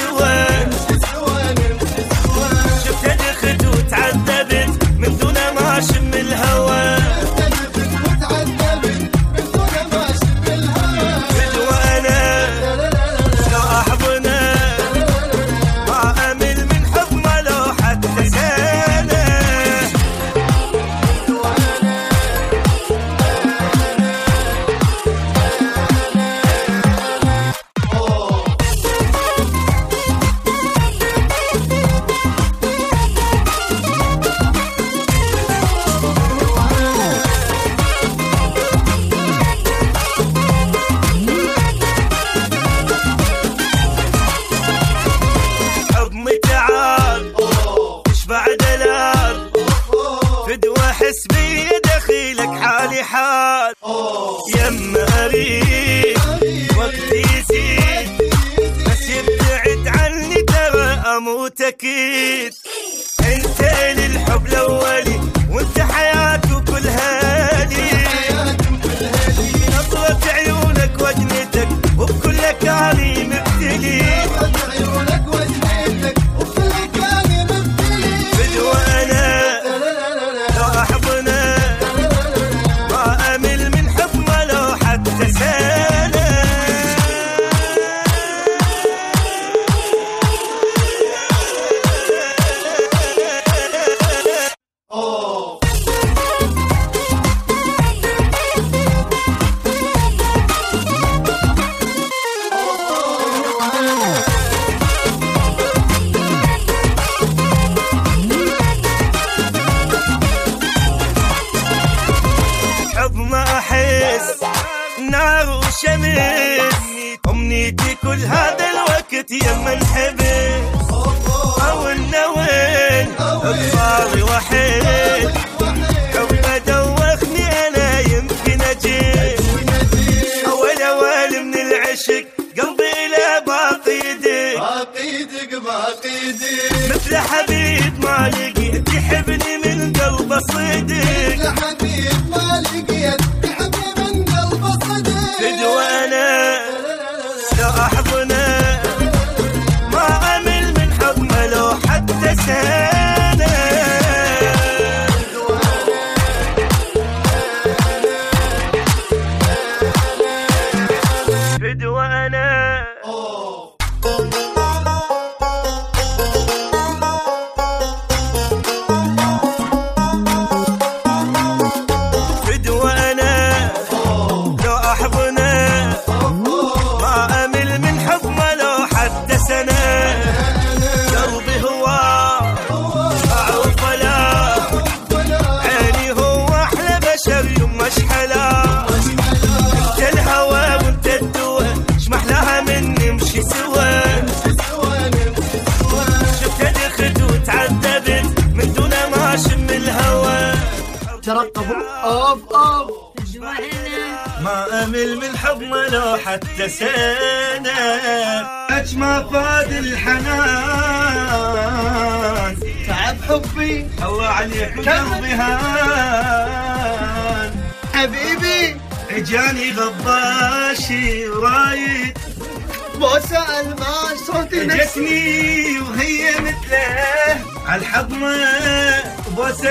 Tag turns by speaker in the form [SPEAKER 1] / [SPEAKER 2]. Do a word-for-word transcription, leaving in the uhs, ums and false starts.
[SPEAKER 1] سوا. شفت دخت وتعذبت من دون ما اشم الهوى. فدوى انا لو احضنه ما امل من حب ما لو حتى سنه. احس بي دخيلك حالي حال يما اريد وقتي يزيد بس يبتعد عني ترى اموت اكيد. انت للحب الاولي وانت حياتي وكل هالي. نظرة عيونك وجنتك وبكل كاني مبتلي. نار وشمس أمنيتي كل هذا الوقت يما نحبس. أولنا وين أطفالي وحيد حب دوخني أنا يمكن أجيب. أول أول من العشق قلبي إلى باقيدك باقيدك باقيدك. مثل حبيب ما لقيت يحبني من قلب صدق. مثل حبيب ما لقيت فدوى انا لو احضنه ما امل من حب ما لو حتى سنه. فدوى انا فدوى انا لو احضنه ما امل من حب ما لو حتى سنه. قلبي هو اعوف ولا عيني هو احلى بشر يما اشحلا. انت الهوى وانت الدوى اش محلاها من نمشي سوا. شفت دخت وتعذبت من دون ما اشم الهوى.
[SPEAKER 2] ترقبوا اوف اوف
[SPEAKER 1] ما امل من حب ما لو حتى سنه. اجمع فاد الحنان
[SPEAKER 2] تعب حبي
[SPEAKER 1] الله عليك قلبي هان.
[SPEAKER 2] حبيبي
[SPEAKER 1] اجاني غباشي رايد
[SPEAKER 2] بوسه الماس صوتي
[SPEAKER 1] جتني وهي مثله عالحضمه بوسه